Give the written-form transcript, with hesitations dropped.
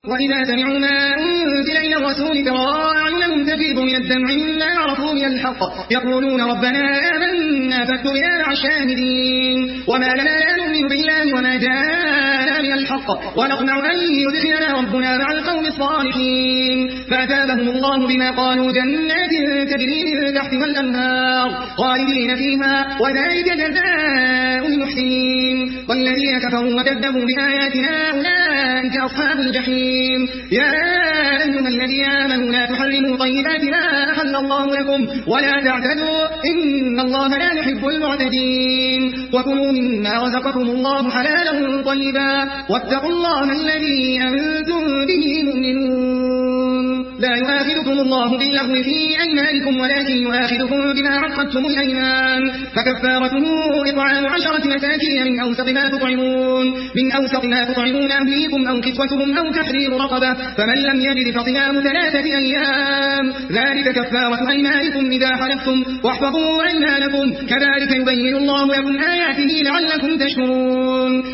وإذا سمعوا ما أنزل إلى الرسول ترى أعينهم تفيض من الدمع مما عرفوا من الحق يقولون ربنا آمنا فاكتبنا مع الشاهدين وما لنا لا نؤمن بالله وما جاءنا من الحق ونطمع أن يدخلنا ربنا مع القوم الصالحين فأثابهم الله بما قالوا جنات تجري من تحتها الأنهار خالدين فيها وذلك جزاء المحسنين والذين كفروا وكذبوا بآياتنا أولئك أصحاب الجحيم يا أيها الذين آمنوا لا تحرموا طيبات ما أحل الله لكم ولا تعتدوا إن الله لا يحب المعتدين وكلوا مما رزقكم الله حلالا طيبا واتقوا الله الذي أنتم به مؤمنون لا يؤاخذكم الله باللغو في أيمانكم ولكن يؤاخذكم بما عقدتم الأيمان فكفارته إطعام 10 مساكين من أوسط ما تطعمون أهليكم أو كسوتهم أو تحرير رقبة فمن لم يجد فصيام 3 أيام ذلك كفارة أيمانكم إذا حلفتم واحفظوا أيمانكم كذلك يبين الله لكم آياته لعلكم تشكرون